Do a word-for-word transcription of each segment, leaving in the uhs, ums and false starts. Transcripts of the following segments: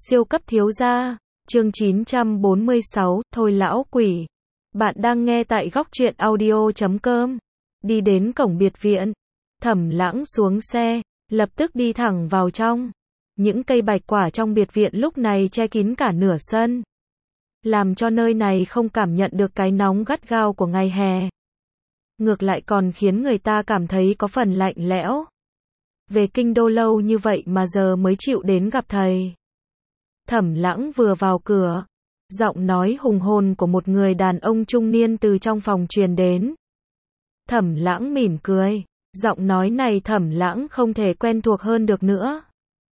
Siêu cấp thiếu gia, chương chín trăm bốn mươi sáu, thôi lão quỷ. Bạn đang nghe tại góc truyện audio chấm com. Đi đến cổng biệt viện, Thẩm Lãng xuống xe, lập tức đi thẳng vào trong. Những cây bạch quả trong biệt viện lúc này che kín cả nửa sân, làm cho nơi này không cảm nhận được cái nóng gắt gao của ngày hè. Ngược lại còn khiến người ta cảm thấy có phần lạnh lẽo. Về kinh đô lâu như vậy mà giờ mới chịu đến gặp thầy. Thẩm Lãng vừa vào cửa, giọng nói hùng hồn của một người đàn ông trung niên từ trong phòng truyền đến. Thẩm Lãng mỉm cười, giọng nói này Thẩm Lãng không thể quen thuộc hơn được nữa.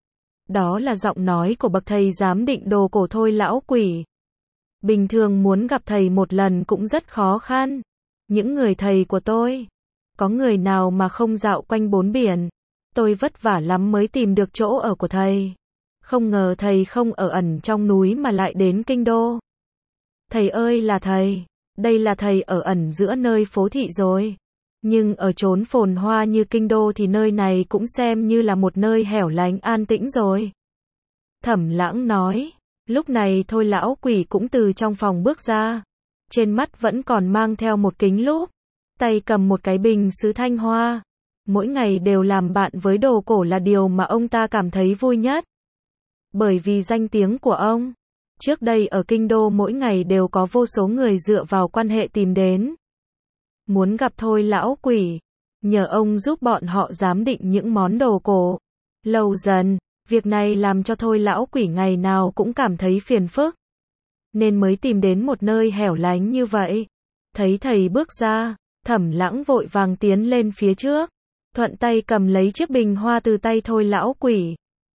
Đó là giọng nói của bậc thầy giám định đồ cổ Thôi lão quỷ. Bình thường muốn gặp thầy một lần cũng rất khó khăn. Những người thầy của tôi, có người nào mà không dạo quanh bốn biển. Tôi vất vả lắm mới tìm được chỗ ở của thầy. Không ngờ thầy không ở ẩn trong núi mà lại đến kinh đô. Thầy ơi là thầy, đây là thầy ở ẩn giữa nơi phố thị rồi. Nhưng ở chốn phồn hoa như kinh đô thì nơi này cũng xem như là một nơi hẻo lánh an tĩnh rồi. Thẩm Lãng nói, lúc này Thôi lão quỷ cũng từ trong phòng bước ra. Trên mắt vẫn còn mang theo một kính lúp, tay cầm một cái bình sứ thanh hoa. Mỗi ngày đều làm bạn với đồ cổ là điều mà ông ta cảm thấy vui nhất. Bởi vì danh tiếng của ông, trước đây ở kinh đô mỗi ngày đều có vô số người dựa vào quan hệ tìm đến. Muốn gặp Thôi lão quỷ, nhờ ông giúp bọn họ giám định những món đồ cổ. Lâu dần, việc này làm cho Thôi lão quỷ ngày nào cũng cảm thấy phiền phức. Nên mới tìm đến một nơi hẻo lánh như vậy. Thấy thầy bước ra, Thẩm Lãng vội vàng tiến lên phía trước, thuận tay cầm lấy chiếc bình hoa từ tay Thôi lão quỷ.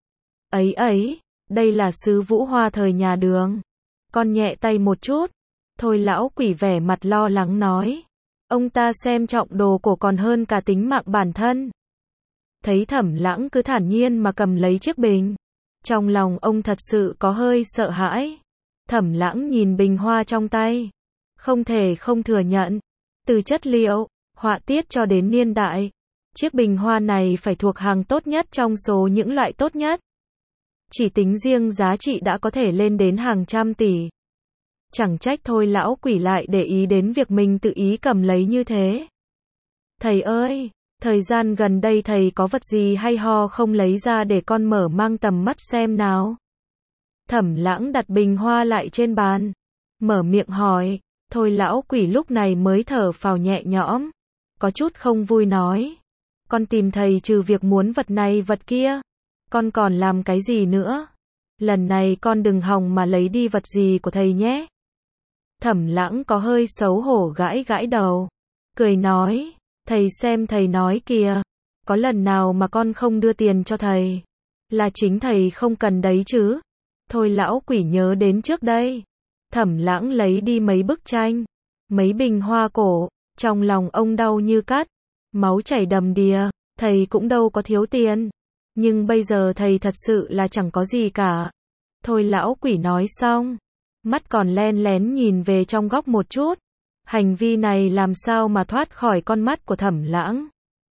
Ấy ấy, đây là sứ vũ hoa thời nhà Đường. Con nhẹ tay một chút. Thôi lão quỷ vẻ mặt lo lắng nói. Ông ta xem trọng đồ cổ còn hơn cả tính mạng bản thân. Thấy Thẩm Lãng cứ thản nhiên mà cầm lấy chiếc bình, trong lòng ông thật sự có hơi sợ hãi. Thẩm Lãng nhìn bình hoa trong tay, không thể không thừa nhận, từ chất liệu, họa tiết cho đến niên đại, chiếc bình hoa này phải thuộc hàng tốt nhất trong số những loại tốt nhất. Chỉ tính riêng giá trị đã có thể lên đến hàng trăm tỷ. Chẳng trách Thôi lão quỷ lại để ý đến việc mình tự ý cầm lấy như thế. Thầy ơi, thời gian gần đây thầy có vật gì hay ho không lấy ra để con mở mang tầm mắt xem nào. Thẩm Lãng đặt bình hoa lại trên bàn, mở miệng hỏi. Thôi lão quỷ lúc này mới thở phào nhẹ nhõm, có chút không vui nói. Con tìm thầy trừ việc muốn vật này vật kia, con còn làm cái gì nữa? Lần này con đừng hòng mà lấy đi vật gì của thầy nhé. Thẩm Lãng có hơi xấu hổ gãi gãi đầu, cười nói, thầy xem thầy nói kìa, có lần nào mà con không đưa tiền cho thầy, là chính thầy không cần đấy chứ. Thôi lão quỷ nhớ đến trước đây, Thẩm Lãng lấy đi mấy bức tranh, mấy bình hoa cổ, trong lòng ông đau như cắt, máu chảy đầm đìa, thầy cũng đâu có thiếu tiền, nhưng bây giờ thầy thật sự là chẳng có gì cả. Thôi lão quỷ nói xong, mắt còn len lén nhìn về trong góc một chút, hành vi này làm sao mà thoát khỏi con mắt của Thẩm Lãng.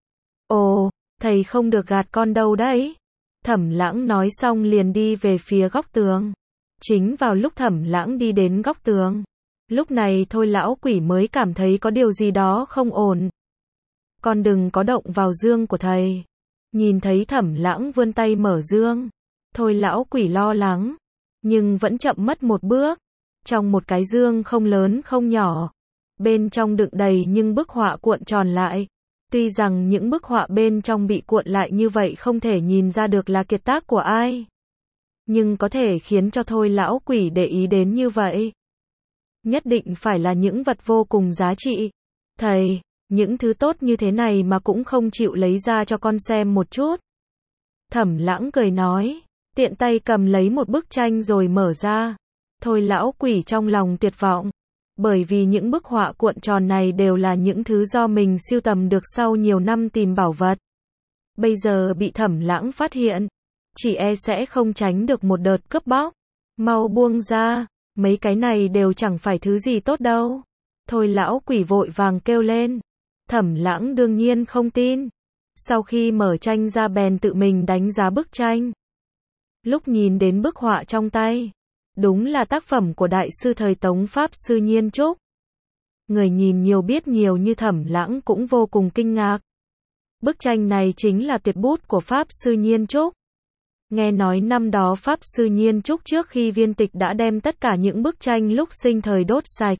Ồ, thầy không được gạt con đâu đấy. Thẩm Lãng nói xong liền đi về phía góc tường. Chính vào lúc Thẩm Lãng đi đến góc tường, lúc này Thôi lão quỷ mới cảm thấy có điều gì đó không ổn. Con đừng có động vào dương của thầy. Nhìn thấy Thẩm Lãng vươn tay mở dương, Thôi lão quỷ lo lắng, nhưng vẫn chậm mất một bước. Trong một cái dương không lớn không nhỏ, bên trong đựng đầy những bức họa cuộn tròn lại. Tuy rằng những bức họa bên trong bị cuộn lại như vậy không thể nhìn ra được là kiệt tác của ai, nhưng có thể khiến cho Thôi lão quỷ để ý đến như vậy. Nhất định phải là những vật vô cùng giá trị. Thầy, những thứ tốt như thế này mà cũng không chịu lấy ra cho con xem một chút. Thẩm Lãng cười nói, tiện tay cầm lấy một bức tranh rồi mở ra. Thôi lão quỷ trong lòng tuyệt vọng, bởi vì những bức họa cuộn tròn này đều là những thứ do mình sưu tầm được sau nhiều năm tìm bảo vật. Bây giờ bị Thẩm Lãng phát hiện, chỉ e sẽ không tránh được một đợt cướp bóc. Mau buông ra, mấy cái này đều chẳng phải thứ gì tốt đâu. Thôi lão quỷ vội vàng kêu lên. Thẩm Lãng đương nhiên không tin. Sau khi mở tranh ra bèn tự mình đánh giá bức tranh. Lúc nhìn đến bức họa trong tay, đúng là tác phẩm của đại sư thời Tống Pháp Sư Nhiên Trúc. Người nhìn nhiều biết nhiều như Thẩm Lãng cũng vô cùng kinh ngạc. Bức tranh này chính là tuyệt bút của Pháp Sư Nhiên Trúc. Nghe nói năm đó Pháp Sư Nhiên Trúc trước khi viên tịch đã đem tất cả những bức tranh lúc sinh thời đốt sạch.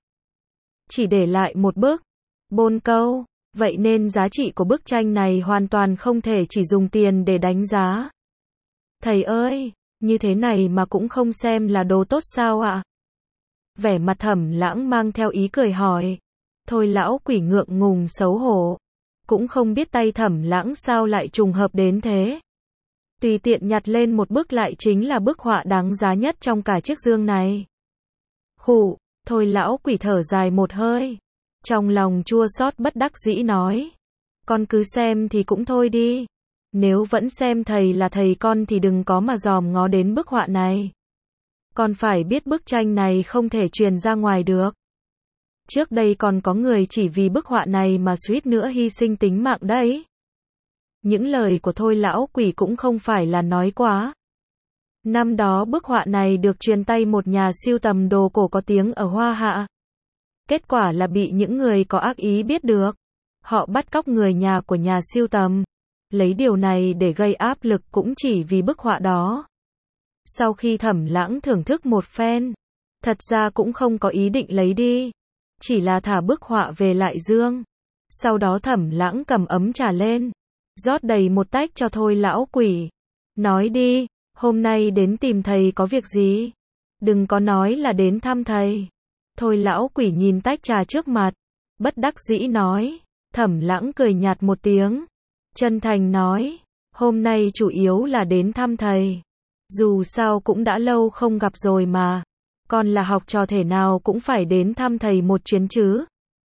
Chỉ để lại một bức, Bôn Câu. Vậy nên giá trị của bức tranh này hoàn toàn không thể chỉ dùng tiền để đánh giá. Thầy ơi, như thế này mà cũng không xem là đồ tốt sao ạ? Vẻ mặt Thẩm Lãng mang theo ý cười hỏi. Thôi lão quỷ ngượng ngùng xấu hổ. Cũng không biết tay Thẩm Lãng sao lại trùng hợp đến thế. Tùy tiện nhặt lên một bức lại chính là bức họa đáng giá nhất trong cả chiếc dương này. Khụ, thôi lão quỷ thở dài một hơi. Trong lòng chua xót bất đắc dĩ nói. Con cứ xem thì cũng thôi đi. Nếu vẫn xem thầy là thầy con thì đừng có mà dòm ngó đến bức họa này. Con phải biết bức tranh này không thể truyền ra ngoài được. Trước đây còn có người chỉ vì bức họa này mà suýt nữa hy sinh tính mạng đấy. Những lời của thôi lão quỷ cũng không phải là nói quá. Năm đó bức họa này được truyền tay một nhà sưu tầm đồ cổ có tiếng ở Hoa Hạ. Kết quả là bị những người có ác ý biết được. Họ bắt cóc người nhà của nhà sưu tầm. Lấy điều này để gây áp lực cũng chỉ vì bức họa đó. Sau khi Thẩm Lãng thưởng thức một phen, thật ra cũng không có ý định lấy đi. Chỉ là thả bức họa về lại dương. Sau đó Thẩm Lãng cầm ấm trà lên, rót đầy một tách cho thôi lão quỷ. Nói đi, hôm nay đến tìm thầy có việc gì? Đừng có nói là đến thăm thầy. Thôi lão quỷ nhìn tách trà trước mặt, bất đắc dĩ nói. Thẩm Lãng cười nhạt một tiếng, chân thành nói, hôm nay chủ yếu là đến thăm thầy. Dù sao cũng đã lâu không gặp rồi mà. Con là học trò thể nào cũng phải đến thăm thầy một chuyến chứ.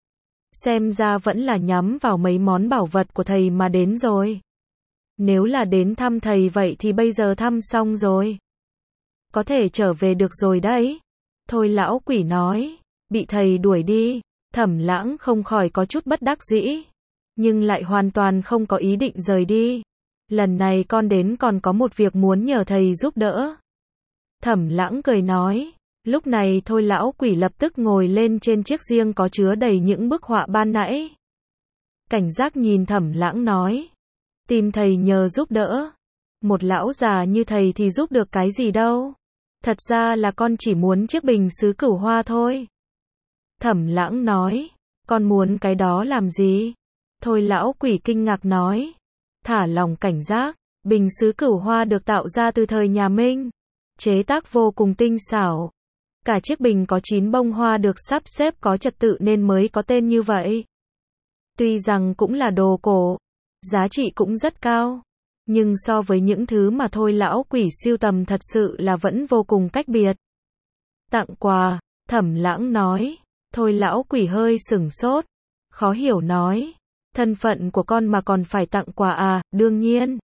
Xem ra vẫn là nhắm vào mấy món bảo vật của thầy mà đến rồi. Nếu là đến thăm thầy vậy thì bây giờ thăm xong rồi. Có thể trở về được rồi đấy. Thôi lão quỷ nói, bị thầy đuổi đi. Thẩm Lãng không khỏi có chút bất đắc dĩ. Nhưng lại hoàn toàn không có ý định rời đi. Lần này con đến còn có một việc muốn nhờ thầy giúp đỡ. Thẩm Lãng cười nói. Lúc này thôi lão quỷ lập tức ngồi lên trên chiếc giếng có chứa đầy những bức họa ban nãy. Cảnh giác nhìn Thẩm Lãng nói. Tìm thầy nhờ giúp đỡ. Một lão già như thầy thì giúp được cái gì đâu. Thật ra là con chỉ muốn chiếc bình sứ cửu hoa thôi. Thẩm Lãng nói. Con muốn cái đó làm gì? Thôi lão quỷ kinh ngạc nói. Thả lòng cảnh giác. Bình sứ cửu hoa được tạo ra từ thời nhà Minh. Chế tác vô cùng tinh xảo. Cả chiếc bình có chín bông hoa được sắp xếp có trật tự nên mới có tên như vậy. Tuy rằng cũng là đồ cổ, giá trị cũng rất cao, nhưng so với những thứ mà thôi lão quỷ sưu tầm thật sự là vẫn vô cùng cách biệt. Tặng quà, Thẩm Lãng nói. Thôi lão quỷ hơi sửng sốt, khó hiểu nói. Thân phận của con mà còn phải tặng quà à? Đương nhiên.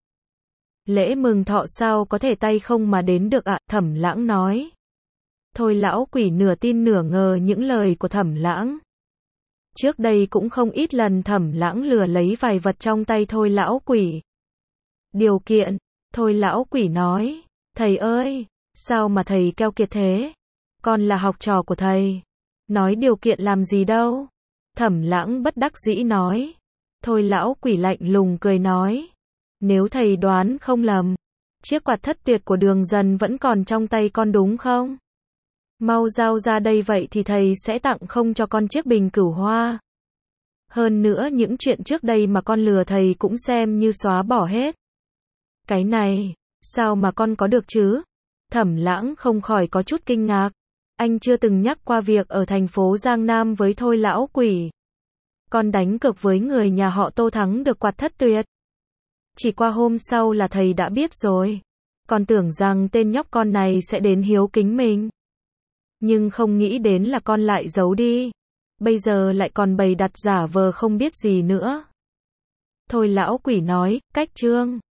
Lễ mừng thọ sao có thể tay không mà đến được ạ? À? Thẩm Lãng nói. Thôi lão quỷ nửa tin nửa ngờ những lời của Thẩm Lãng. Trước đây cũng không ít lần Thẩm Lãng lừa lấy vài vật trong tay thôi lão quỷ. Điều kiện, thôi lão quỷ nói. Thầy ơi, sao mà thầy keo kiệt thế? Con là học trò của thầy. Nói điều kiện làm gì đâu? Thẩm Lãng bất đắc dĩ nói. Thôi lão quỷ lạnh lùng cười nói. Nếu thầy đoán không lầm, chiếc quạt thất tuyệt của Đường Dần vẫn còn trong tay con đúng không? Mau giao ra đây vậy thì thầy sẽ tặng không cho con chiếc bình cửu hoa. Hơn nữa những chuyện trước đây mà con lừa thầy cũng xem như xóa bỏ hết. Cái này, sao mà con có được chứ? Thẩm Lãng không khỏi có chút kinh ngạc. Anh chưa từng nhắc qua việc ở thành phố Giang Nam với thôi lão quỷ. Con đánh cược với người nhà họ Tô thắng được quạt thất tuyệt. Chỉ qua hôm sau là thầy đã biết rồi. Con tưởng rằng tên nhóc con này sẽ đến hiếu kính mình. Nhưng không nghĩ đến là con lại giấu đi. Bây giờ lại còn bày đặt giả vờ không biết gì nữa. Thôi lão quỷ nói, cách chương.